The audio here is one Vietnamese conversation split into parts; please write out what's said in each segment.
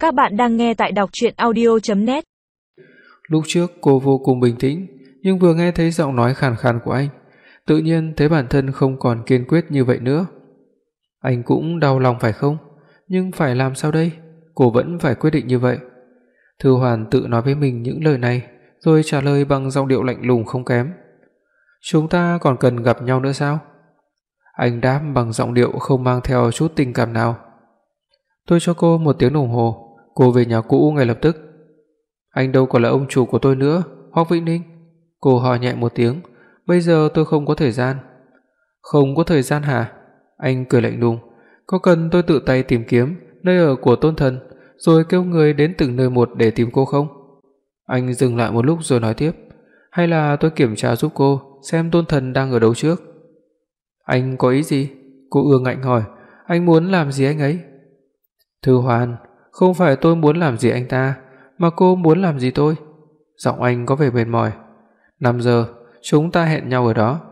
Các bạn đang nghe tại đọc truyện audio.net. Lúc trước cô vô cùng bình tĩnh, nhưng vừa nghe thấy giọng nói khàn khàn của anh, tự nhiên thấy bản thân không còn kiên quyết như vậy nữa. Anh cũng đau lòng phải không? Nhưng phải làm sao đây? Cô vẫn phải quyết định như vậy. Thư Hoàn tự nói với mình những lời này, rồi trả lời bằng giọng điệu lạnh lùng không kém. Chúng ta còn cần gặp nhau nữa sao? Anh đáp bằng giọng điệu không mang theo chút tình cảm nào. Tôi cho cô 1 tiếng đồng hồ, cô về nhà cũ ngay lập tức. Anh đâu còn là ông chủ của tôi nữa, Hoắc Vĩnh Ninh. Cô ho nhẹ một tiếng, bây giờ tôi không có thời gian. Không có thời gian hả? Anh cười lạnh lùng, có cần tôi tự tay tìm kiếm nơi ở của Tôn Thần, rồi kêu người đến từng nơi một để tìm cô không? Anh dừng lại một lúc rồi nói tiếp, hay là tôi kiểm tra giúp cô xem Tôn Thần đang ở đâu trước? Anh có ý gì? Cô ương ngạnh hỏi, anh muốn làm gì anh ấy? Thư Hoàn, không phải tôi muốn làm gì anh ta, mà cô muốn làm gì tôi? Giọng anh có vẻ mệt mỏi. 5 giờ, chúng ta hẹn nhau ở đó.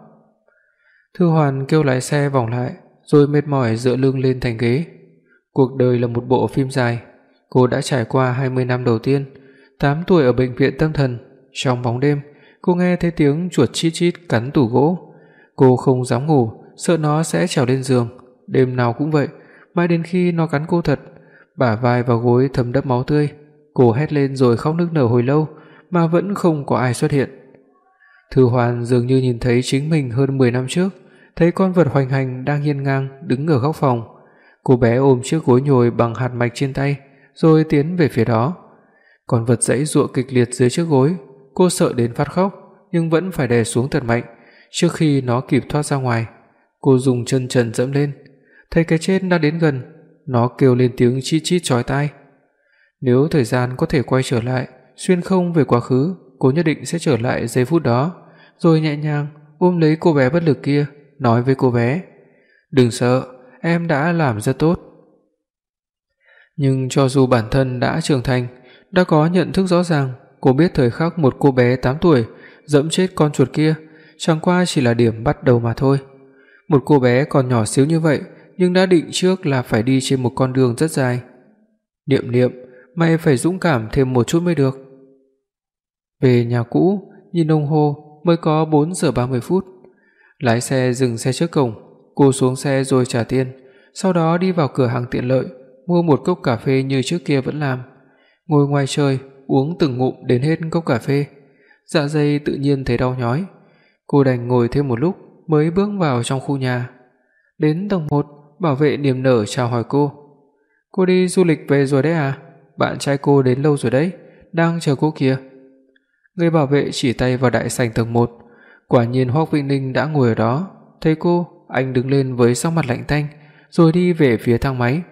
Thư Hoàn kêu lái xe vòng lại, rồi mệt mỏi dựa lưng lên thành ghế. Cuộc đời là một bộ phim dài, cô đã trải qua 20 năm đầu tiên, 8 tuổi ở bệnh viện tâm thần. Trong bóng đêm, cô nghe thấy tiếng chuột chít chít cắn tủ gỗ. Cô không dám ngủ, sợ nó sẽ trèo lên giường. Đêm nào cũng vậy, mãi đến khi nó cắn cô thật, bả vai và gối thấm đẫm máu tươi. Cô hét lên rồi khóc nức nở hồi lâu mà vẫn không có ai xuất hiện. Thư Hoàn dường như nhìn thấy chính mình hơn 10 năm trước, thấy con vật hoành hành đang hiên ngang đứng ở góc phòng. Cô bé ôm chiếc gối nhồi bằng hạt mạch trên tay, rồi tiến về phía đó. Con vật giãy giụa kịch liệt dưới chiếc gối, cô sợ đến phát khóc nhưng vẫn phải đè xuống thật mạnh trước khi nó kịp thoát ra ngoài. Cô dùng chân trần dẫm lên, thấy cái chết đã đến gần, nó kêu lên tiếng chít chít chói tai. Nếu thời gian có thể quay trở lại, xuyên không về quá khứ, cô nhất định sẽ trở lại giây phút đó, rồi nhẹ nhàng ôm lấy cô bé bất lực kia, nói với cô bé, đừng sợ, em đã làm rất tốt. Nhưng cho dù bản thân đã trưởng thành, đã có nhận thức rõ ràng, cô biết thời khắc một cô bé 8 tuổi dẫm chết con chuột kia chẳng qua chỉ là điểm bắt đầu mà thôi. Một cô bé còn nhỏ xíu như vậy, nhưng đã định trước là phải đi trên một con đường rất dài. Niệm Niệm, mày phải dũng cảm thêm một chút mới được. Về nhà cũ, nhìn đồng hồ mới có 4 giờ 30 phút. Lái xe dừng xe trước cổng, cô xuống xe rồi trả tiền, sau đó đi vào cửa hàng tiện lợi, mua một cốc cà phê như trước kia vẫn làm. Ngồi ngoài trời, uống từng ngụm đến hết cốc cà phê. Dạ dày tự nhiên thấy đau nhói. Cô đành ngồi thêm một lúc mới bước vào trong khu nhà. Đến tầng 1, bảo vệ niềm nở chào hỏi cô. Cô đi du lịch về rồi đấy à? Bạn trai cô đến lâu rồi đấy, đang chờ cô kìa. Người bảo vệ chỉ tay vào đại sảnh tầng 1. Quả nhiên Hoắc Vĩnh Ninh đã ngồi ở đó. Thấy cô, anh đứng lên với sắc mặt lạnh tanh, rồi đi về phía thang máy.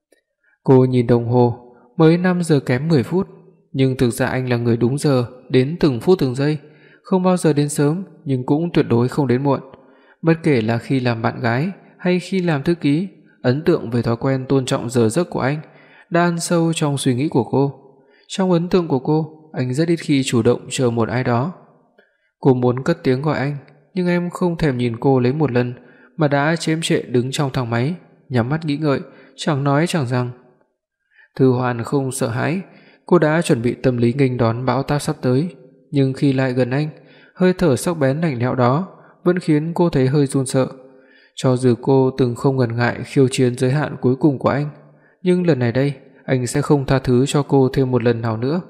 Cô nhìn đồng hồ, mới 5 giờ kém 10 phút, nhưng thực ra anh là người đúng giờ, đến từng phút từng giây, không bao giờ đến sớm nhưng cũng tuyệt đối không đến muộn. Bất kể là khi làm bạn gái hay khi làm thư ký, ấn tượng về thói quen tôn trọng giờ giấc của anh đã ăn sâu trong suy nghĩ của cô. Trong ấn tượng của cô, anh rất ít khi chủ động chờ một ai đó. Cô muốn cất tiếng gọi anh, nhưng em không thèm nhìn cô lấy một lần mà đã chễm chệ đứng trong thang máy, nhắm mắt nghĩ ngợi, chẳng nói chẳng rằng. Thư Hoàn không sợ hãi, cô đã chuẩn bị tâm lý nghênh đón bão táp sắp tới, nhưng khi lại gần anh, hơi thở sắc bén lạnh lẽo đó vẫn khiến cô thấy hơi run sợ. Cho dù cô từng không ngần ngại khiêu chiến giới hạn cuối cùng của anh, nhưng lần này đây, anh sẽ không tha thứ cho cô thêm một lần nào nữa.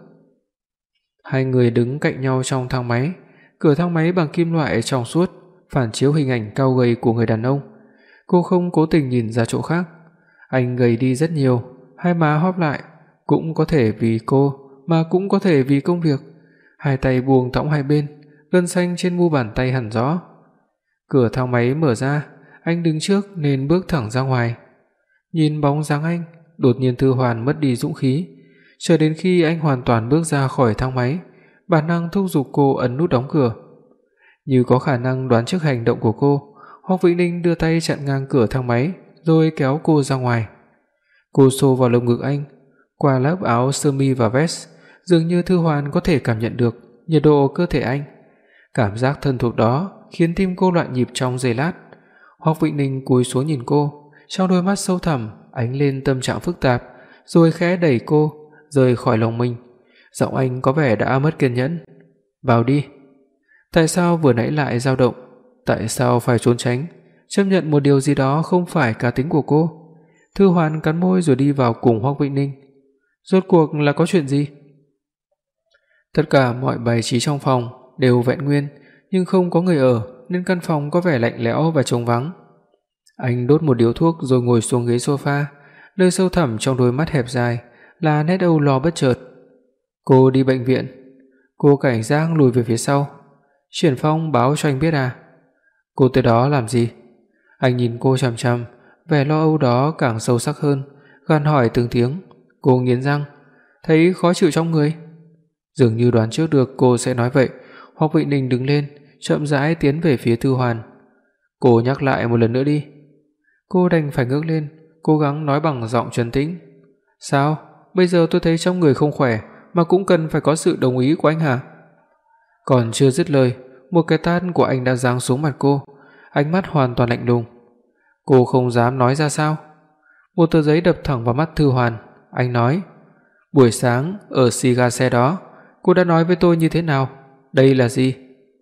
Hai người đứng cạnh nhau trong thang máy, cửa thang máy bằng kim loại trong suốt, phản chiếu hình ảnh cao gầy của người đàn ông. Cô không cố tình nhìn ra chỗ khác. Anh gầy đi rất nhiều, hai má hóp lại, cũng có thể vì cô mà cũng có thể vì công việc. Hai tay buông thõng hai bên, gân xanh trên mu bàn tay hằn rõ. Cửa thang máy mở ra, anh đứng trước nên bước thẳng ra ngoài. Nhìn bóng dáng anh, đột nhiên Thư Hoàn mất đi dũng khí. Chờ đến khi anh hoàn toàn bước ra khỏi thang máy, bản năng thúc giục cô ấn nút đóng cửa. Như có khả năng đoán trước hành động của cô, Hoắc Vĩnh Ninh đưa tay chặn ngang cửa thang máy, rồi kéo cô ra ngoài. Cô xô vào lồng ngực anh, qua lớp áo sơ mi và vest, dường như Thư Hoàn có thể cảm nhận được nhiệt độ cơ thể anh. Cảm giác thân thuộc đó khiến tim cô loạn nhịp trong giây lát. Hoắc Vĩnh Ninh cúi xuống nhìn cô, trong đôi mắt sâu thẳm ánh lên tâm trạng phức tạp, rồi khẽ đẩy cô rời khỏi lòng mình. Giọng anh có vẻ đã mất kiên nhẫn. "Vào đi." Tại sao vừa nãy lại dao động? Tại sao phải trốn tránh, chấp nhận một điều gì đó không phải cá tính của cô? Thư Hoàn cắn môi rồi đi vào cùng Hoắc Vĩnh Ninh. Rốt cuộc là có chuyện gì? Tất cả mọi bài trí trong phòng đều vẹn nguyên, nhưng không có người ở nên căn phòng có vẻ lạnh lẽo và trống vắng. Anh đốt một điếu thuốc rồi ngồi xuống ghế sofa, nơi sâu thẳm trong đôi mắt hẹp dài là nét âu lo bất chợt. "Cô đi bệnh viện?" Cô cảnh giác lùi về phía sau. "Triển Phong báo cho anh biết à?" "Cô tới đó làm gì?" Anh nhìn cô chằm chằm, vẻ lo âu đó càng sâu sắc hơn, gằn hỏi từng tiếng. Cô nghiến răng, thấy khó chịu trong người. Dường như đoán trước được cô sẽ nói vậy, Hoắc Vĩnh Ninh đứng lên, chậm rãi tiến về phía Thư Hoàn. "Cô nhắc lại một lần nữa đi." Cô đành phải ngước lên, cố gắng nói bằng giọng trấn tĩnh. "Sao? Bây giờ tôi thấy trong người không khỏe mà cũng cần phải có sự đồng ý của anh hả?" Còn chưa dứt lời, một cái tát của anh đã giáng xuống mặt cô, ánh mắt hoàn toàn lạnh lùng. Cô không dám nói ra sao? Một tờ giấy đập thẳng vào mắt Thư Hoàn, anh nói: "Buổi sáng ở xì ga xe đó, cô đã nói với tôi như thế nào? Đây là gì?"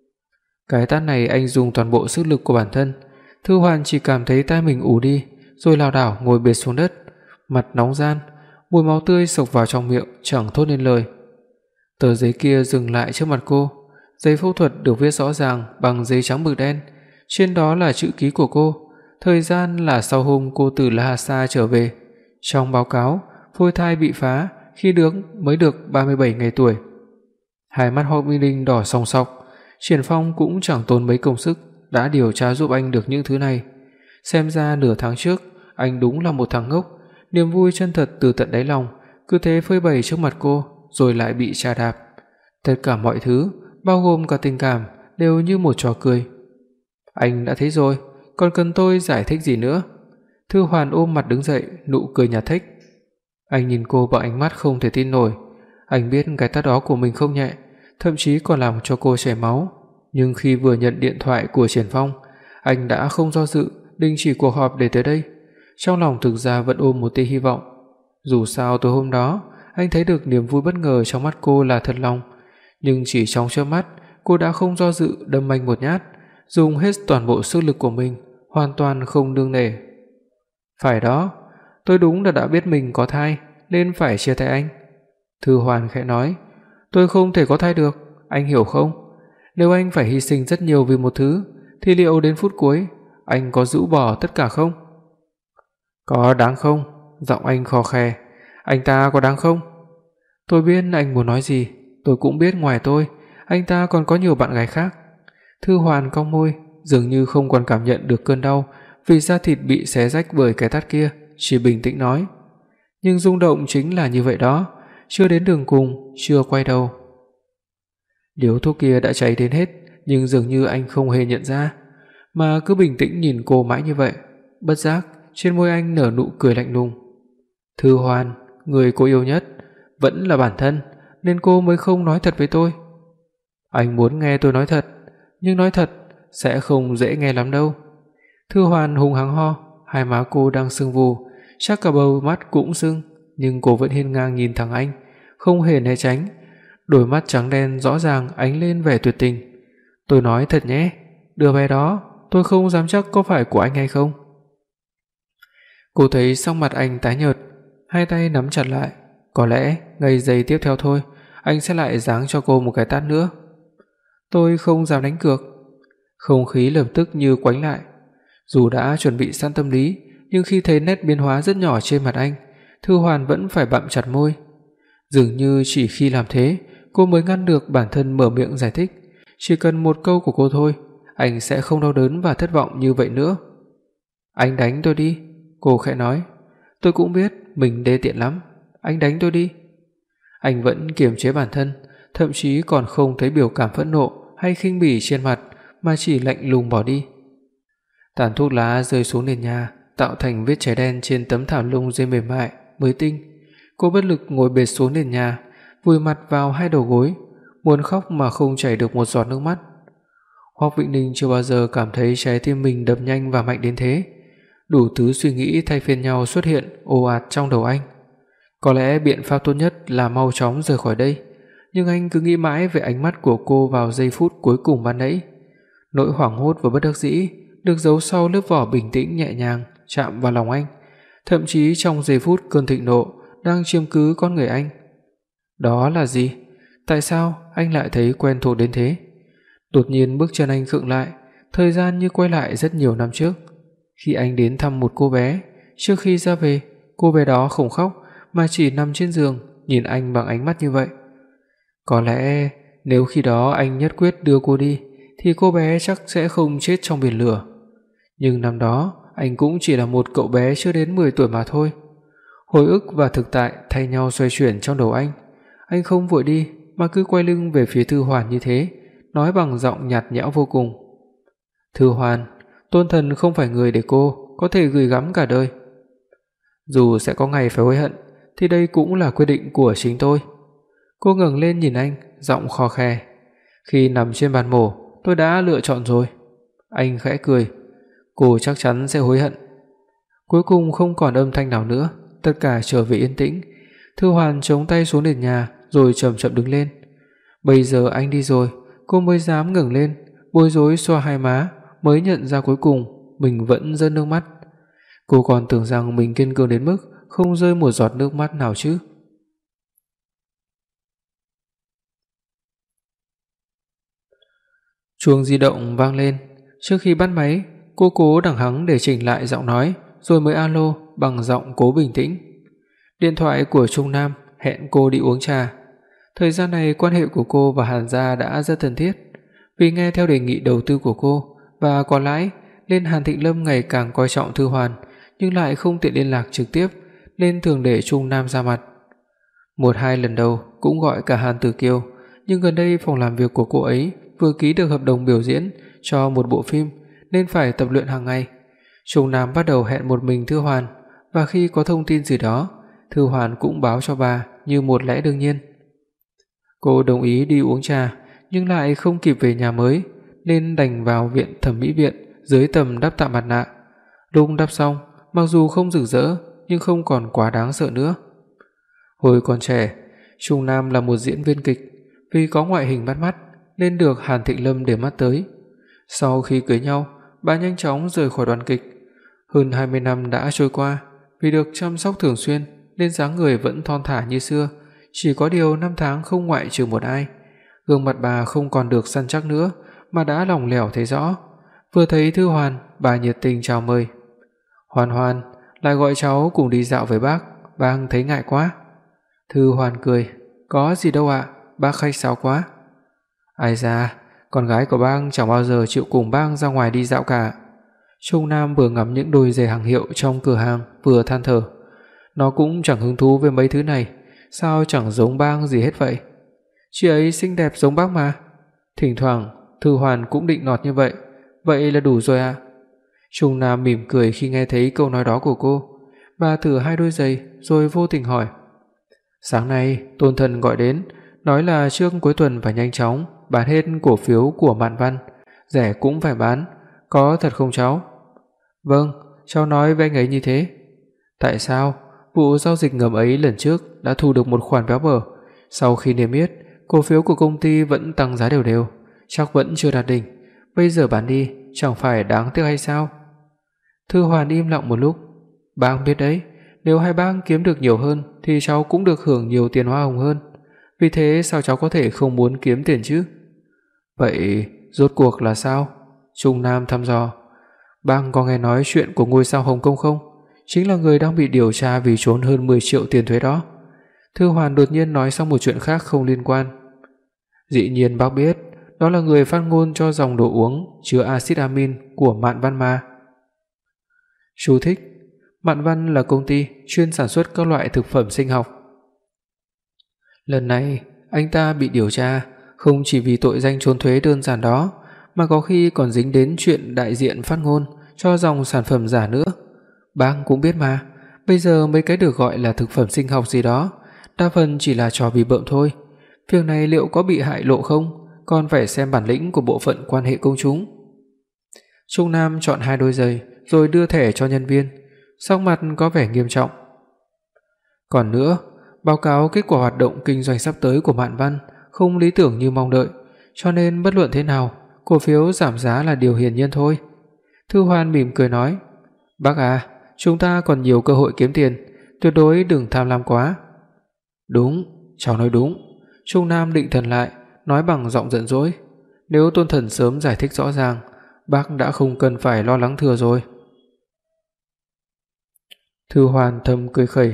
Cái tát này anh dùng toàn bộ sức lực của bản thân. Thư Hoàn chỉ cảm thấy tai mình ù đi, rồi lảo đảo ngồi bệt xuống đất, mặt nóng ran, mùi máu tươi xộc vào trong miệng chẳng thốt nên lời. Tờ giấy kia dừng lại trước mặt cô, giấy phẫu thuật được viết rõ ràng bằng giấy trắng mực đen, trên đó là chữ ký của cô, thời gian là sau hôm cô từ Lhasa trở về. Trong báo cáo, phôi thai bị phá khi mới được 37 ngày tuổi. Hai mắt Hoắc Minh Linh đỏ sòng sọc, Triển Phong cũng chẳng tốn mấy công sức đã điều tra giúp anh được những thứ này. Xem ra nửa tháng trước, anh đúng là một thằng ngốc, niềm vui chân thật từ tận đáy lòng cứ thế phơi bày trước mặt cô, rồi lại bị trà đạp. Tất cả mọi thứ, bao gồm cả tình cảm, đều như một trò cười. Anh đã thấy rồi, còn cần tôi giải thích gì nữa? Thư Hoàn ôm mặt đứng dậy, nụ cười nhạt thách. Anh nhìn cô bằng ánh mắt không thể tin nổi. Anh biết cái tát đó của mình không nhẹ, thậm chí còn làm cho cô chảy máu, nhưng khi vừa nhận điện thoại của Triển Phong, anh đã không do dự đình chỉ cuộc họp để tới đây. Trong lòng thực ra vẫn ôm một tia hy vọng. Dù sao tối hôm đó, anh thấy được niềm vui bất ngờ trong mắt cô là thật lòng, nhưng chỉ trong chớp mắt, cô đã không do dự đâm anh một nhát, dùng hết toàn bộ sức lực của mình, hoàn toàn không nương nể. Phải đó, tôi đúng là đã biết mình có thai nên phải chia tay anh. Thư Hoàn khẽ nói, tôi không thể có thai được, anh hiểu không? Nếu anh phải hy sinh rất nhiều vì một thứ, thì liệu đến phút cuối anh có rũ bỏ tất cả không? Có đáng không? Giọng anh khò khè. Anh ta có đáng không? Tôi biết anh muốn nói gì, tôi cũng biết ngoài tôi, anh ta còn có nhiều bạn gái khác. Thư Hoàn cong môi, dường như không còn cảm nhận được cơn đau vì da thịt bị xé rách bởi cái tát kia, chỉ bình tĩnh nói. Nhưng rung động chính là như vậy đó, chưa đến đường cùng, chưa quay đầu. Điếu thuốc kia đã cháy đến hết, nhưng dường như anh không hề nhận ra, mà cứ bình tĩnh nhìn cô mãi như vậy. Bất giác, trên môi anh nở nụ cười lạnh lùng. Thư Hoàn, người cô yêu nhất vẫn là bản thân, nên cô mới không nói thật với tôi. Anh muốn nghe tôi nói thật, nhưng nói thật sẽ không dễ nghe lắm đâu. Thư Hoàn hùng hắng ho, hai má cô đang sưng vù, chắc cả bầu mắt cũng sưng, nhưng cô vẫn hiên ngang nhìn thẳng anh, không hề né tránh. Đôi mắt trắng đen rõ ràng ánh lên vẻ tuyệt tình. Tôi nói thật nhé, đứa bé đó tôi không dám chắc có phải của anh hay không. Cô thấy sắc mặt anh tái nhợt, hai tay nắm chặt lại. Có lẽ ngày giây tiếp theo thôi, anh sẽ lại giáng cho cô một cái tát nữa. Tôi không dám đánh cược. Không khí lập tức như quánh lại. Dù đã chuẩn bị sẵn tâm lý, nhưng khi thấy nét biến hóa rất nhỏ trên mặt anh, Thư Hoàn vẫn phải bặm chặt môi. Dường như chỉ khi làm thế, cô mới ngăn được bản thân mở miệng giải thích. Chỉ cần một câu của cô thôi, anh sẽ không đau đớn và thất vọng như vậy nữa. Anh đánh tôi đi, cô khẽ nói. Tôi cũng biết mình đê tiện lắm, anh đánh tôi đi. Anh vẫn kiềm chế bản thân, thậm chí còn không thấy biểu cảm phẫn nộ hay khinh bỉ trên mặt, mà chỉ lạnh lùng bỏ đi. Tàn thuốc lá rơi xuống nền nhà, tạo thành vết cháy đen trên tấm thảm lông dây mềm mại, mới tinh. Cô bất lực ngồi bệt xuống nền nhà, vùi mặt vào hai đầu gối, muốn khóc mà không chảy được một giọt nước mắt. Hoắc Vĩnh Ninh chưa bao giờ cảm thấy trái tim mình đập nhanh và mạnh đến thế. Đủ thứ suy nghĩ thay phiên nhau xuất hiện ồ ạt trong đầu anh. Có lẽ biện pháp tốt nhất là mau chóng rời khỏi đây, nhưng anh cứ nghĩ mãi về ánh mắt của cô vào giây phút cuối cùng ban nãy. Nỗi hoảng hốt và bất đắc dĩ được giấu sau lớp vỏ bình tĩnh nhẹ nhàng chạm vào lòng anh, thậm chí trong giây phút cơn thịnh nộ đang chiếm cứ con người anh. Đó là gì? Tại sao anh lại thấy quen thuộc đến thế? Đột nhiên bước chân anh khựng lại, thời gian như quay lại rất nhiều năm trước, khi anh đến thăm một cô bé. Trước khi ra về, cô bé đó không khóc mà chỉ nằm trên giường nhìn anh bằng ánh mắt như vậy. Có lẽ nếu khi đó anh nhất quyết đưa cô đi thì cô bé chắc sẽ không chết trong biển lửa. Nhưng năm đó anh cũng chỉ là một cậu bé chưa đến 10 tuổi mà thôi. Hồi ức và thực tại thay nhau xoay chuyển trong đầu anh. Anh không vội đi mà cứ quay lưng về phía Thư Hoàn như thế, nói bằng giọng nhạt nhẽo vô cùng. Thư Hoàn, Tôn Thần không phải người để cô có thể gửi gắm cả đời. Dù sẽ có ngày phải hối hận thì đây cũng là quyết định của chính tôi. Cô ngẩng lên nhìn anh, giọng khò khè. Khi nằm trên bàn mổ, tôi đã lựa chọn rồi. Anh khẽ cười. Cô chắc chắn sẽ hối hận. Cuối cùng không còn âm thanh nào nữa, tất cả trở về yên tĩnh. Thư Hoàn chống tay xuống nền nhà rồi chậm chậm đứng lên. Bây giờ anh đi rồi, cô mới dám ngẩng lên, bối rối xoa hai má, mới nhận ra cuối cùng mình vẫn rơi nước mắt. Cô còn tưởng rằng mình kiên cường đến mức không rơi một giọt nước mắt nào chứ. Chuông di động vang lên. Trước khi bắt máy, cô cố đằng hắng để chỉnh lại giọng nói, rồi mới alo bằng giọng cố bình tĩnh. Điện thoại của Trung Nam hẹn cô đi uống trà. Thời gian này quan hệ của cô và Hàn gia đã rất thân thiết. Vì nghe theo đề nghị đầu tư của cô và có lãi, nên Hàn Thịnh Lâm ngày càng coi trọng Thư Hoàn, nhưng lại không tiện liên lạc trực tiếp nên thường để Trung Nam ra mặt. Một hai lần đầu cũng gọi cả Hàn Tử Kiều, nhưng gần đây phòng làm việc của cô ấy vừa ký được hợp đồng biểu diễn cho một bộ phim nên phải tập luyện hàng ngày. Trung Nam bắt đầu hẹn một mình Thư Hoàn, và khi có thông tin gì đó, Thư Hoàn cũng báo cho bà như một lẽ đương nhiên. Cô đồng ý đi uống trà nhưng lại không kịp về nhà mới nên đành vào viện thẩm mỹ viện dưới tầm đắp tạm mặt nạ. Lúc đắp xong, mặc dù không rực rỡ nhưng không còn quá đáng sợ nữa. Hồi còn trẻ, Trung Nam là một diễn viên kịch, vì có ngoại hình bắt mắt nên được Hàn Thịnh Lâm để mắt tới. Sau khi cưới nhau, bà nhanh chóng rời khỏi đoàn kịch. Hơn 20 năm đã trôi qua, vì được chăm sóc thường xuyên nên dáng người vẫn thon thả như xưa, chỉ có điều năm tháng không ngoại trừ một ai. Gương mặt bà không còn được săn chắc nữa mà đã lỏng lẻo thấy rõ. Vừa thấy Thư Hoàn, bà nhiệt tình chào mời. "Hoàn Hoàn, lại gọi cháu cùng đi dạo với bác thấy ngại quá." Thư Hoàn cười. "Có gì đâu ạ, bác khách sáo quá." "Ai da, con gái của bác chẳng bao giờ chịu cùng bác ra ngoài đi dạo cả." Trung Nam vừa ngắm những đôi giày hàng hiệu trong cửa hàng vừa than thở. Nó cũng chẳng hứng thú với mấy thứ này, sao chẳng giống bác gì hết vậy. Chị ấy xinh đẹp giống bác mà. Thỉnh thoảng Thư Hoàn cũng định nọt như vậy. Vậy là đủ rồi à? Trung Nam mỉm cười khi nghe thấy câu nói đó của cô. Bà thử hai đôi giày rồi vô tình hỏi. "Sáng nay Tôn Thần gọi đến, nói là trước cuối tuần phải nhanh chóng bán hết cổ phiếu của Mạn Văn, rẻ cũng phải bán, có thật không cháu?" "Vâng, cháu nói với anh ấy như thế." "Tại sao? Vụ giao dịch ngầm ấy lần trước đã thu được một khoản béo bở, sau khi niêm yết, cổ phiếu của công ty vẫn tăng giá đều đều, chắc vẫn chưa đạt đỉnh, bây giờ bán đi chẳng phải đáng tiếc hay sao?" Thư Hoàn im lặng một lúc. "Bác biết đấy, nếu hai bác kiếm được nhiều hơn thì cháu cũng được hưởng nhiều tiền hoa hồng hơn, vì thế sao cháu có thể không muốn kiếm tiền chứ?" "Vậy rốt cuộc là sao?" Trung Nam thăm dò. "Bác có nghe nói chuyện của ngôi sao Hồng Kông không? Chính là người đang bị điều tra vì trốn hơn 10 triệu tiền thuế đó." Thư Hoàn đột nhiên nói xong một chuyện khác không liên quan. "Dĩ nhiên bác biết, đó là người phát ngôn cho dòng đồ uống chứa axit amin của Mạn Văn mà." Chú thích: Mạn Văn là công ty chuyên sản xuất các loại thực phẩm sinh học. Lần này anh ta bị điều tra không chỉ vì tội danh trốn thuế đơn giản đó, mà có khi còn dính đến chuyện đại diện phát ngôn cho dòng sản phẩm giả nữa. Bác cũng biết mà, bây giờ mấy cái được gọi là thực phẩm sinh học gì đó, đa phần chỉ là trò bịp bợm thôi. Việc này liệu có bị hại lộ không, còn phải xem bản lĩnh của bộ phận quan hệ công chúng. Trung Nam chọn hai đôi giày rồi đưa thẻ cho nhân viên, sắc mặt có vẻ nghiêm trọng. "Còn nữa, báo cáo kết quả hoạt động kinh doanh sắp tới của Mạn Văn không lý tưởng như mong đợi, cho nên bất luận thế nào, cổ phiếu giảm giá là điều hiển nhiên thôi. Thư Hoan mỉm cười nói, "Bác à, chúng ta còn nhiều cơ hội kiếm tiền, tuyệt đối đừng tham lam quá." "Đúng, cháu nói đúng." Trung Nam định thần lại, nói bằng giọng giận dỗi, "Nếu Tôn Thần sớm giải thích rõ ràng, bác đã không cần phải lo lắng thừa rồi." Thư Hoan thầm cười khẩy.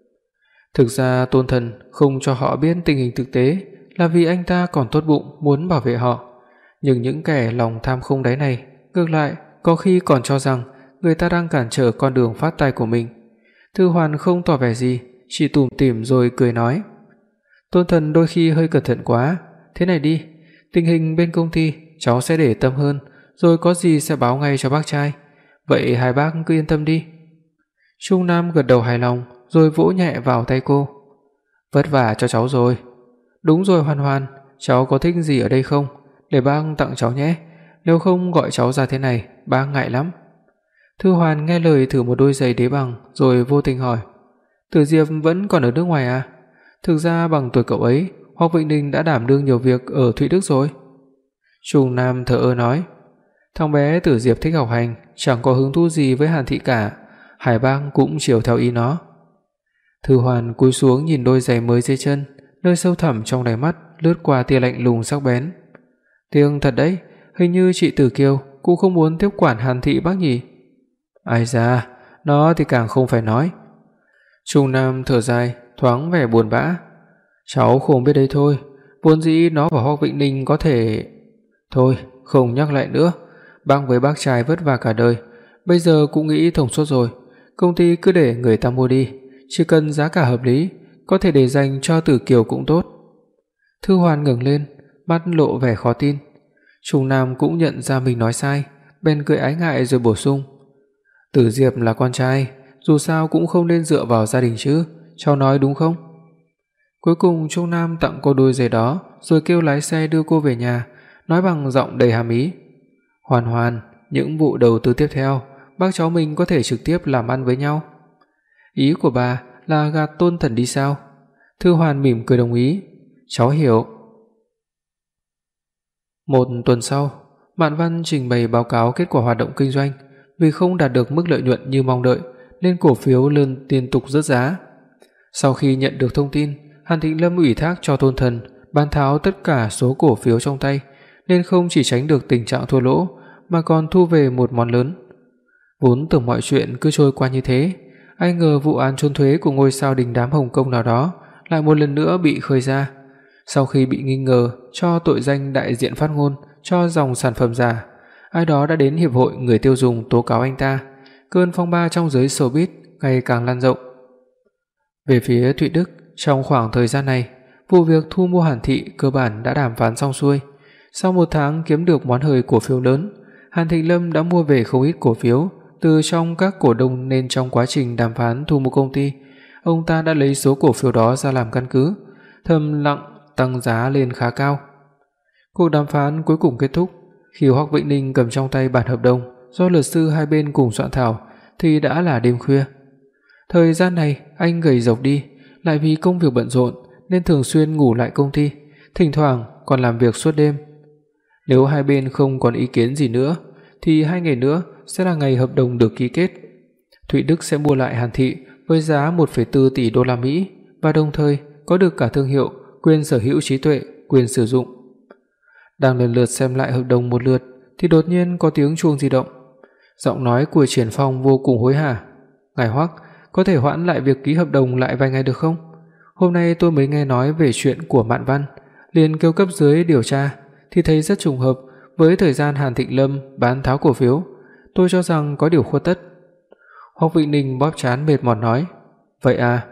Thực ra Tôn Thần không cho họ biết tình hình thực tế là vì anh ta còn tốt bụng muốn bảo vệ họ, nhưng những kẻ lòng tham không đáy này ngược lại có khi còn cho rằng người ta đang cản trở con đường phát tài của mình. Thư Hoan không tỏ vẻ gì, chỉ tủm tỉm rồi cười nói, "Tôn Thần đôi khi hơi cẩn thận quá, thế này đi, tình hình bên công ty cháu sẽ để tâm hơn, rồi có gì sẽ báo ngay cho bác trai. Vậy hai bác cứ yên tâm đi." Trung Nam gật đầu hài lòng rồi vỗ nhẹ vào tay cô. "Vất vả cho cháu rồi." "Đúng rồi Hoan Hoan, cháu có thích gì ở đây không? Để bác tặng cháu nhé, nếu không gọi cháu ra thế này, bác ngại lắm." Thư Hoan nghe lời thử một đôi giày đế bằng rồi vô tình hỏi, "Tử Diệp vẫn còn ở nước ngoài à? Thực ra bằng tuổi cậu ấy, Hoắc Vĩnh Ninh đã đảm đương nhiều việc ở Thụy Đức rồi." Trung Nam thở ơ nói, "Thằng bé Tử Diệp thích học hành, chẳng có hứng thú gì với Hàn thị cả, hai bác cũng chiều theo ý nó." Thư Hoan cúi xuống nhìn đôi giày mới dưới chân, nơi sâu thẳm trong đáy mắt lướt qua tia lạnh lùng sắc bén. "Tiếc thật đấy, hình như chị Tử Kiều cũng không muốn tiếp quản Hàn thị bác nhỉ?" "Ai da, nó thì càng không phải nói." Trung Nam thở dài, thoáng vẻ buồn bã. "Cháu không biết đấy thôi, vốn dĩ nó và Hoắc Vĩnh Ninh có thể... Thôi, không nhắc lại nữa, bác với bác trai vất vả cả đời, bây giờ cũng nghĩ thông suốt rồi, công ty cứ để người ta mua đi, chỉ cần giá cả hợp lý, có thể để dành cho Tử Kiều cũng tốt." Thư Hoan ngẩng lên, mắt lộ vẻ khó tin. Trung Nam cũng nhận ra mình nói sai, bèn cười ái ngại rồi bổ sung, "Tử Diệp là con trai, dù sao cũng không nên dựa vào gia đình chứ, cháu nói đúng không?" Cuối cùng Trung Nam tặng cô đôi giày đó rồi kêu lái xe đưa cô về nhà, nói bằng giọng đầy hàm ý, "Hoan Hoan, những vụ đầu tư tiếp theo, bác cháu mình có thể trực tiếp làm ăn với nhau." "Ý của bà là gạt Tôn Thần đi sao?" Thư Hoan mỉm cười đồng ý, "Cháu hiểu." Một tuần sau, Mạn Văn trình bày báo cáo kết quả hoạt động kinh doanh, vì không đạt được mức lợi nhuận như mong đợi nên cổ phiếu liên tục rớt giá. Sau khi nhận được thông tin, Hàn Thịnh Lâm ủy thác cho Tôn Thần bán tháo tất cả số cổ phiếu trong tay, nên không chỉ tránh được tình trạng thua lỗ mà còn thu về một món lớn. Vốn tưởng mọi chuyện cứ trôi qua như thế, ai ngờ vụ án trốn thuế của ngôi sao đình đám Hồng Kông nào đó lại một lần nữa bị khơi ra. Sau khi bị nghi ngờ cho tội danh đại diện phát ngôn cho dòng sản phẩm giả, ai đó đã đến hiệp hội người tiêu dùng tố cáo anh ta. Cơn phong ba trong giới showbiz ngày càng lan rộng. Về phía Thụy Đức, trong khoảng thời gian này, vụ việc thu mua Hàn thị cơ bản đã đàm phán xong xuôi. Sau 1 tháng kiếm được món hời cổ phiếu lớn, Hàn Thịnh Lâm đã mua về không ít cổ phiếu từ trong các cổ đông, nên trong quá trình đàm phán thu mua công ty, ông ta đã lấy số cổ phiếu đó ra làm căn cứ, thầm lặng tăng giá lên khá cao. Cuộc đàm phán cuối cùng kết thúc khi Hoắc Vĩnh Ninh cầm trong tay bản hợp đồng do luật sư hai bên cùng soạn thảo thì đã là đêm khuya. Thời gian này anh gầy rộc đi, lại vì công việc bận rộn nên thường xuyên ngủ lại công ty, thỉnh thoảng còn làm việc suốt đêm. Nếu hai bên không còn ý kiến gì nữa thì 2 ngày nữa sẽ là ngày hợp đồng được ký kết. Thụy Đức sẽ mua lại Hàn thị với giá 1,4 tỷ đô la Mỹ và đồng thời có được cả thương hiệu, quyền sở hữu trí tuệ, quyền sử dụng. Đang lần lượt xem lại hợp đồng một lượt thì đột nhiên có tiếng chuông di động. Giọng nói của Triển Phong vô cùng hối hả. "Ngài Hoắc, có thể hoãn lại việc ký hợp đồng lại vài ngày được không? Hôm nay tôi mới nghe nói về chuyện của Mạn Văn, liền kêu cấp dưới điều tra thì thấy rất trùng hợp với thời gian Hàn Thịnh Lâm bán tháo cổ phiếu. Tôi cho rằng có điều khuất tất." Hoắc Vĩnh Ninh bóp trán mệt mỏi nói, "Vậy à?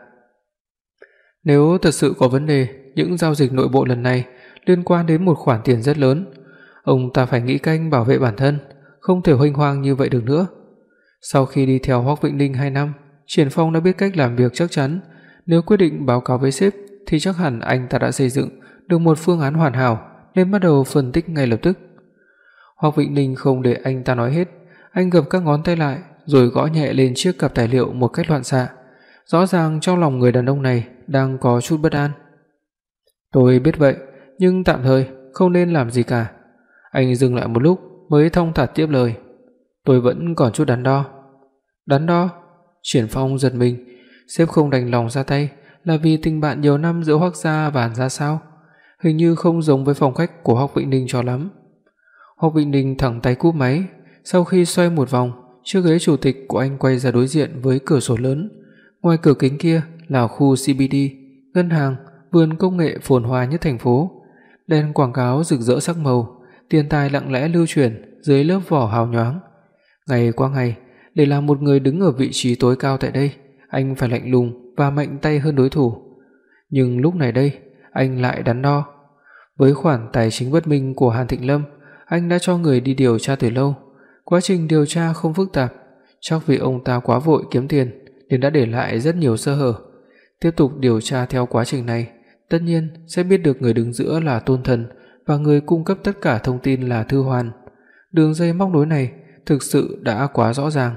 Nếu thật sự có vấn đề, những giao dịch nội bộ lần này liên quan đến một khoản tiền rất lớn, ông ta phải nghĩ cách bảo vệ bản thân, không thể huênh hoang như vậy được nữa." Sau khi đi theo Hoắc Vĩnh Ninh 2 năm, Triển Phong đã biết cách làm việc chắc chắn, nếu quyết định báo cáo với sếp thì chắc hẳn anh ta đã xây dựng được một phương án hoàn hảo nên bắt đầu phân tích ngay lập tức. Hoắc Vĩnh Ninh không để anh ta nói hết, anh gập các ngón tay lại rồi gõ nhẹ lên chiếc cặp tài liệu một cách loạn xạ, Rõ ràng trong lòng người đàn ông này đang có chút bất an. Tôi biết vậy, nhưng tạm thời không nên làm gì cả. Anh dừng lại một lúc mới thong thả tiếp lời. Tôi vẫn còn chút đắn đo. Đắn đo? Triển Phong giật mình, sếp không đành lòng ra tay là vì tình bạn nhiều năm giữa Hoắc gia và Hàn gia sao? Hình như không giống với phong cách của Hoắc Vĩnh Ninh cho lắm. Hoắc Vĩnh Ninh thẳng tay cúp máy, sau khi xoay một vòng, chiếc ghế chủ tịch của anh quay ra đối diện với cửa sổ lớn. Ngoài cửa kính kia là khu CBD, ngân hàng, vườn công nghệ phồn hoa nhất thành phố. Đèn quảng cáo rực rỡ sắc màu, tiền tài lặng lẽ lưu chuyển dưới lớp vỏ hào nhoáng. Ngày qua ngày, để làm một người đứng ở vị trí tối cao tại đây, anh phải lạnh lùng và mạnh tay hơn đối thủ. Nhưng lúc này đây, anh lại đắn đo. Với khoản tài chính bất minh của Hàn Thịnh Lâm, anh đã cho người đi điều tra từ lâu. Quá trình điều tra không phức tạp, chắc vì ông ta quá vội kiếm tiền nên đã để lại rất nhiều sơ hở. Tiếp tục điều tra theo quá trình này, tất nhiên sẽ biết được người đứng giữa là Tôn Thần và người cung cấp tất cả thông tin là Thư Hoàn. Đường dây móc nối này thực sự đã quá rõ ràng.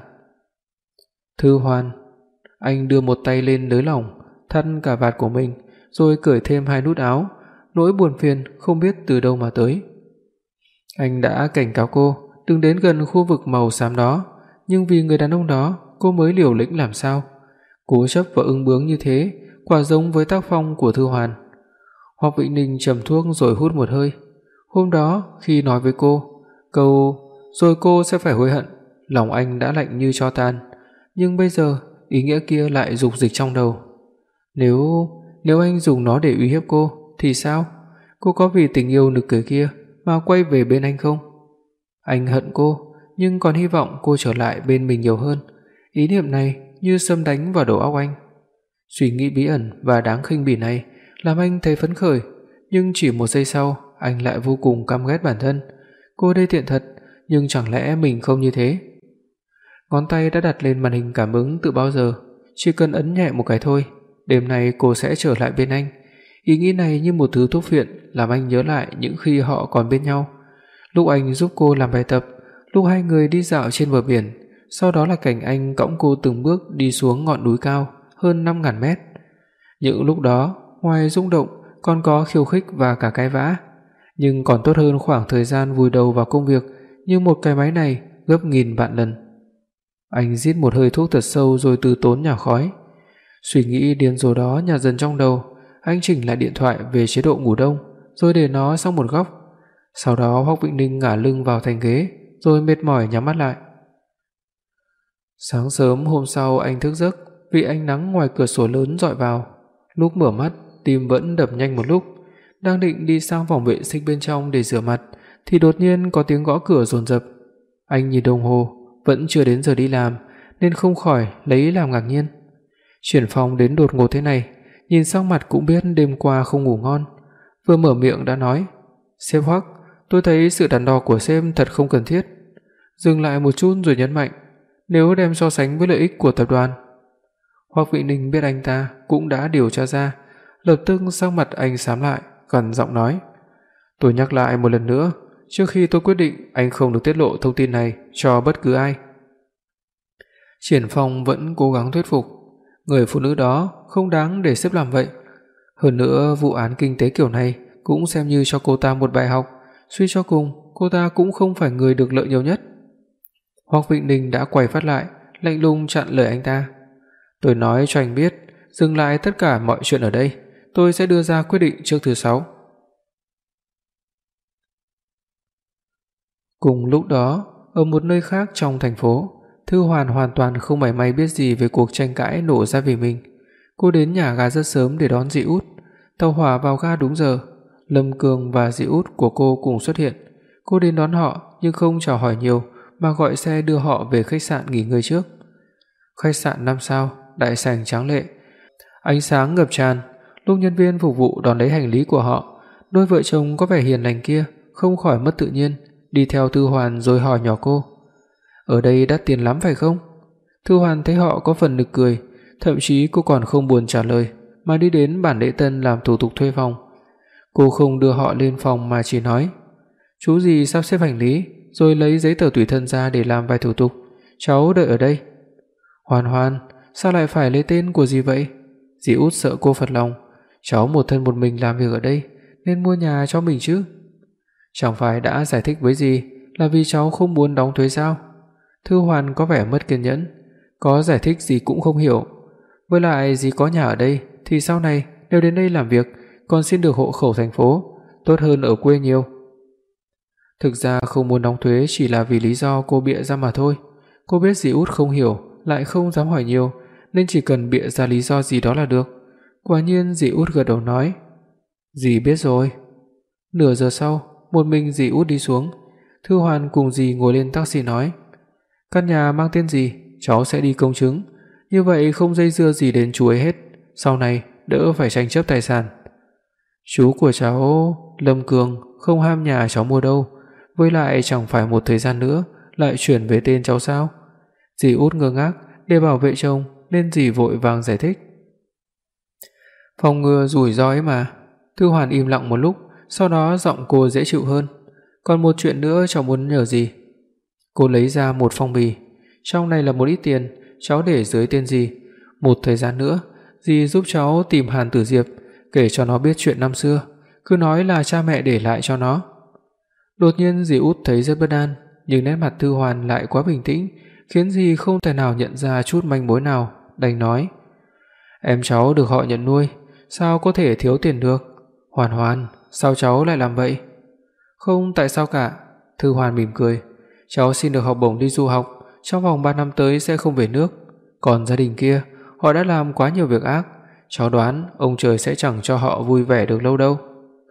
Thư Hoàn, anh đưa một tay lên nới lỏng thắt cà vạt của mình, rồi cởi thêm 2 nút áo, nỗi buồn phiền không biết từ đâu mà tới. Anh đã cảnh cáo cô đừng đến gần khu vực màu xám đó, nhưng vì người đàn ông đó, cô mới liều lĩnh làm sao? Cố chấp và ương bướng như thế, quả giống với tác phong của Thư Hoàn. Hoắc Vĩnh Ninh trầm thuốc rồi hút một hơi. Hôm đó khi nói với cô câu rồi cô sẽ phải hối hận, lòng anh đã lạnh như tro tàn, nhưng bây giờ ý nghĩa kia lại dục dịch trong đầu. Nếu anh dùng nó để uy hiếp cô thì sao? Cô có vì tình yêu nực cười kia mà quay về bên anh không? Anh hận cô, nhưng còn hy vọng cô trở lại bên mình nhiều hơn. Ý niệm này như sấm đánh vào đầu óc anh. Suy nghĩ bí ẩn và đáng khinh bỉ này làm anh thấy phấn khởi, nhưng chỉ một giây sau, anh lại vô cùng căm ghét bản thân. Cô đây tiện thật, nhưng chẳng lẽ mình không như thế? Ngón tay đã đặt lên màn hình cảm ứng từ bao giờ, chỉ cần ấn nhẹ một cái thôi, đêm nay cô sẽ trở lại bên anh. Ý nghĩ này như một thứ thuốc phiện làm anh nhớ lại những khi họ còn bên nhau. Lúc anh giúp cô làm bài tập, lúc hai người đi dạo trên bờ biển, sau đó là cảnh anh cõng cô từng bước đi xuống ngọn núi cao hơn 5.000 mét. Những lúc đó, ngoài rung động còn có khiêu khích và cả cãi vã, nhưng còn tốt hơn khoảng thời gian vùi đầu vào công việc như một cái máy này gấp nghìn vạn lần. Anh rít một hơi thuốc thật sâu rồi từ tốn nhả khói. Suy nghĩ điên rồ đó nhả dần trong đầu, anh chỉnh lại điện thoại về chế độ ngủ đông, rồi để nó sang một góc. Sau đó Hoắc Vĩnh Ninh ngả lưng vào thành ghế, rồi mệt mỏi nhắm mắt lại. Sáng sớm hôm sau anh thức giấc vì ánh nắng ngoài cửa sổ lớn rọi vào. Lúc mở mắt, tim vẫn đập nhanh một lúc. Đang định đi sang phòng vệ sinh bên trong để rửa mặt thì đột nhiên có tiếng gõ cửa dồn dập. Anh nhìn đồng hồ, vẫn chưa đến giờ đi làm nên không khỏi lấy làm ngạc nhiên. Triển Phong đến đột ngột thế này, nhìn sắc mặt cũng biết đêm qua không ngủ ngon. Vừa mở miệng đã nói: "Sếp Hoắc, tôi thấy sự đắn đo của sếp thật không cần thiết." Dừng lại một chút rồi nhấn mạnh: "Nếu đem so sánh với lợi ích của tập đoàn." Hoắc Vĩnh Ninh biết anh ta cũng đã điều tra ra, lập tức sắc mặt anh xám lại, gần giọng nói: "Tôi nhắc lại một lần nữa, trước khi tôi quyết định anh không được tiết lộ thông tin này cho bất cứ ai." Triển Phong vẫn cố gắng thuyết phục, người phụ nữ đó không đáng để sếp làm vậy. Hơn nữa vụ án kinh tế kiểu này cũng xem như cho cô ta một bài học, suy cho cùng cô ta cũng không phải người được lợi nhiều nhất. Hoắc Vĩnh Ninh đã quay phát lại, lạnh lùng chặn lời anh ta. "Tôi nói cho anh biết, dừng lại tất cả mọi chuyện ở đây, tôi sẽ đưa ra quyết định trước thứ 6." Cùng lúc đó, ở một nơi khác trong thành phố, Thư Hoàn hoàn toàn không mảy may biết gì về cuộc tranh cãi nổ ra vì mình. Cô đến nhà ga rất sớm để đón dì út. Tàu hỏa vào ga đúng giờ. Lâm Cường và dì út của cô cùng xuất hiện. Cô đến đón họ nhưng không chào hỏi nhiều mà gọi xe đưa họ về khách sạn nghỉ ngơi trước. Khách sạn 5 sao, đại sảnh tráng lệ, ánh sáng ngập tràn. Lúc nhân viên phục vụ đón lấy hành lý của họ, đôi vợ chồng có vẻ hiền lành kia không khỏi mất tự nhiên, đi theo Thư Hoàn rồi hỏi nhỏ cô: "Ở đây đắt tiền lắm phải không?" Thư Hoàn thấy họ có phần nực cười, thậm chí cô còn không buồn trả lời mà đi đến bản lễ tân làm thủ tục thuê phòng. Cô không đưa họ lên phòng mà chỉ nói: "Chú gì sắp xếp hành lý rồi lấy giấy tờ tùy thân ra để làm vài thủ tục, cháu đợi ở đây." "Hoàn Hoàn, sao lại phải lấy tên của dì vậy? Dì Út sợ cô phật lòng, cháu một thân một mình làm việc ở đây nên mua nhà cho mình chứ. Chẳng phải đã giải thích với dì là vì cháu không muốn đóng thuế sao? Thư Hoàn có vẻ mất kiên nhẫn, có giải thích gì cũng không hiểu. Với lại dì có nhà ở đây thì sau này nếu đến đây làm việc còn xin được hộ khẩu thành phố, tốt hơn ở quê nhiều. Thực ra không muốn đóng thuế chỉ là vì lý do cô bịa ra mà thôi. Cô biết dì Út không hiểu, lại không dám hỏi nhiều, nên chỉ cần bịa ra lý do gì đó là được. Quả nhiên dì Út gật đầu nói, dì biết rồi. Nửa giờ sau, một mình dì Út đi xuống. Thư Hoàn cùng dì ngồi lên taxi nói, căn nhà mang tên gì, cháu sẽ đi công chứng, như vậy không dây dưa gì đến chú ấy hết, sau này đỡ phải tranh chấp tài sản. Chú của cháu, Lâm Cường, không ham nhà cháu mua đâu, với lại chẳng phải một thời gian nữa lại chuyển về tên cháu sao? Dì Út ngơ ngác, để bảo vệ chồng nên dì vội vàng giải thích. Phòng ngừa rủi ro ấy mà. Thư Hoàn im lặng một lúc, sau đó giọng cô dễ chịu hơn. Còn một chuyện nữa cháu muốn nhờ dì. Cô lấy ra một phong bì, trong này là một ít tiền, cháu để dưới tên dì. Một thời gian nữa, dì giúp cháu tìm Hàn Tử Diệp, kể cho nó biết chuyện năm xưa, cứ nói là cha mẹ để lại cho nó. Đột nhiên dì Út thấy rất bất an, nhưng nét mặt Thư Hoàn lại quá bình tĩnh, khiến dì không thể nào nhận ra chút manh mối nào, đành nói: "Em cháu được họ nhận nuôi, sao có thể thiếu tiền được? Hoàn Hoàn, sao cháu lại làm vậy?" "Không tại sao cả." Thư Hoàn mỉm cười, "Cháu xin được học bổng đi du học, trong vòng 3 năm tới sẽ không về nước. Còn gia đình kia, họ đã làm quá nhiều việc ác, cháu đoán ông trời sẽ chẳng cho họ vui vẻ được lâu đâu."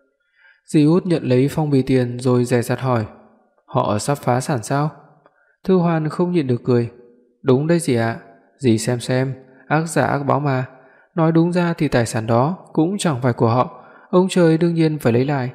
Dì Út nhận lấy phong bì tiền rồi dè dặt hỏi: "Họ sắp phá sản sao?" Thư Hoàn không nhịn được cười: "Đúng đấy dì ạ, dì xem, ác giả ác báo mà. Nói đúng ra thì tài sản đó cũng chẳng phải của họ, ông trời đương nhiên phải lấy lại."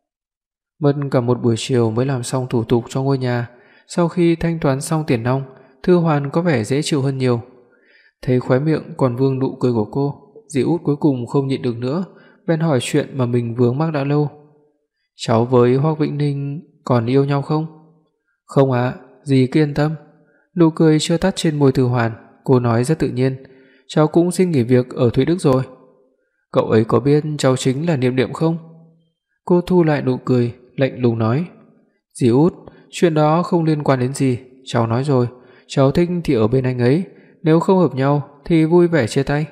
Mất cả một buổi chiều mới làm xong thủ tục cho ngôi nhà. Sau khi thanh toán xong tiền nong, Thư Hoàn có vẻ dễ chịu hơn nhiều. Thấy khóe miệng còn vương nụ cười của cô, dì Út cuối cùng không nhịn được nữa, bèn hỏi chuyện mà mình vướng mắc đã lâu: "Cháu với Hoắc Vĩnh Ninh còn yêu nhau không?" "Không ạ, dì cứ yên tâm." Nụ cười chưa tắt trên môi Thư Hoàn, cô nói rất tự nhiên: "Cháu cũng xin nghỉ việc ở Thụy Đức rồi." "Cậu ấy có biết cháu chính là Niệm Niệm không?" Cô thu lại nụ cười, lạnh lùng nói: "Dì Út, chuyện đó không liên quan đến dì, cháu nói rồi, cháu thích thì ở bên anh ấy, nếu không hợp nhau thì vui vẻ chia tay."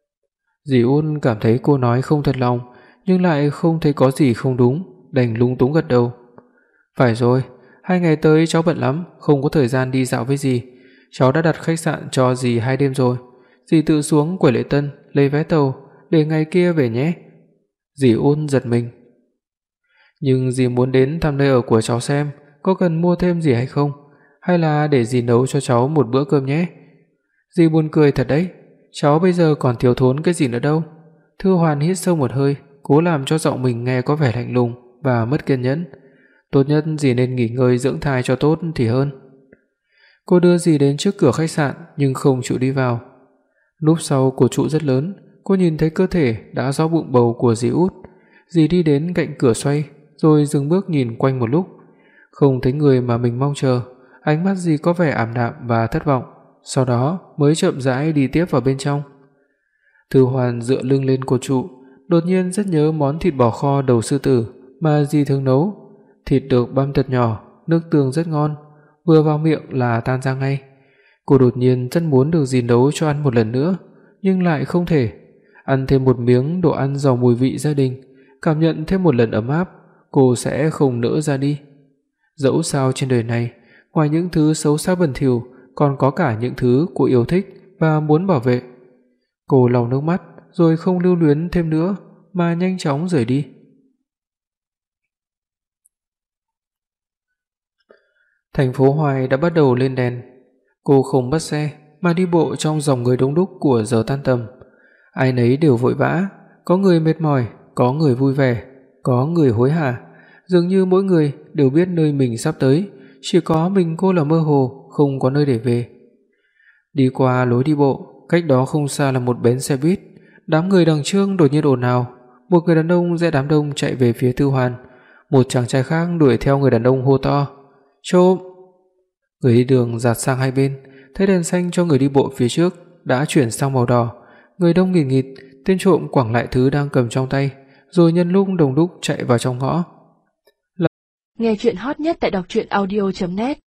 Dì Út cảm thấy cô nói không thật lòng, nhưng lại không thấy có gì không đúng, đành lúng túng gật đầu. "Phải rồi, 2 ngày tới cháu bận lắm, không có thời gian đi dạo với dì. Cháu đã đặt khách sạn cho dì 2 đêm rồi. Dì tự xuống quầy lễ tân lấy vé tàu để ngày kia về nhé." Dì Út giật mình: "Nhưng dì muốn đến thăm nơi ở của cháu xem, có cần mua thêm gì hay không? Hay là để dì nấu cho cháu một bữa cơm nhé?" Dì buồn cười thật đấy, cháu bây giờ còn thiếu thốn cái gì nữa đâu. Thư Hoàn hít sâu một hơi, cố làm cho giọng mình nghe có vẻ lạnh lùng và mất kiên nhẫn. Tốt nhất dì nên nghỉ ngơi dưỡng thai cho tốt thì hơn. Cô đưa dì đến trước cửa khách sạn nhưng không chịu đi vào. Núp sau cổ trụ rất lớn, cô nhìn thấy cơ thể đã rõ bụng bầu của dì Út. Dì đi đến cạnh cửa xoay, rồi dừng bước nhìn quanh một lúc. Không thấy người mà mình mong chờ, ánh mắt dì có vẻ ảm đạm và thất vọng, sau đó mới chậm rãi đi tiếp vào bên trong. Thư Hoàn dựa lưng lên cột trụ, đột nhiên rất nhớ món thịt bò kho đầu sư tử mà dì thường nấu. Thịt được băm thật nhỏ, nước tương rất ngon, vừa vào miệng là tan ra ngay. Cô đột nhiên rất muốn được dì nấu cho ăn một lần nữa, nhưng lại không thể. Ăn thêm một miếng đồ ăn giàu mùi vị gia đình, cảm nhận thêm một lần ấm áp, cô sẽ không nỡ ra đi. Dẫu sao trên đời này, ngoài những thứ xấu xa bẩn thỉu, còn có cả những thứ cô yêu thích và muốn bảo vệ. Cô lau nước mắt rồi không lưu luyến thêm nữa mà nhanh chóng rời đi. Thành phố Hoài đã bắt đầu lên đèn. Cô không bắt xe mà đi bộ trong dòng người đông đúc của giờ tan tầm. Ai nấy đều vội vã, có người mệt mỏi, có người vui vẻ, có người hối hả. Dường như mỗi người đều biết nơi mình sắp tới, chỉ có mình cô là mơ hồ, không có nơi để về. Đi qua lối đi bộ, cách đó không xa là một bến xe buýt. Đám người đằng trước đột nhiên ồn ào, một người đàn ông rẽ đám đông chạy về phía Thư Hoàn. Một chàng trai khác đuổi theo người đàn ông hô to: "Trộm!" Người đi đường dạt sang hai bên, thấy đèn xanh cho người đi bộ phía trước, đã chuyển sang màu đỏ, người đông nghìn nghịt, tên trộm quẳng lại thứ đang cầm trong tay, rồi nhân lúc đông đúc chạy vào trong ngõ. Nghe truyện hot nhất tại đọc truyện audio net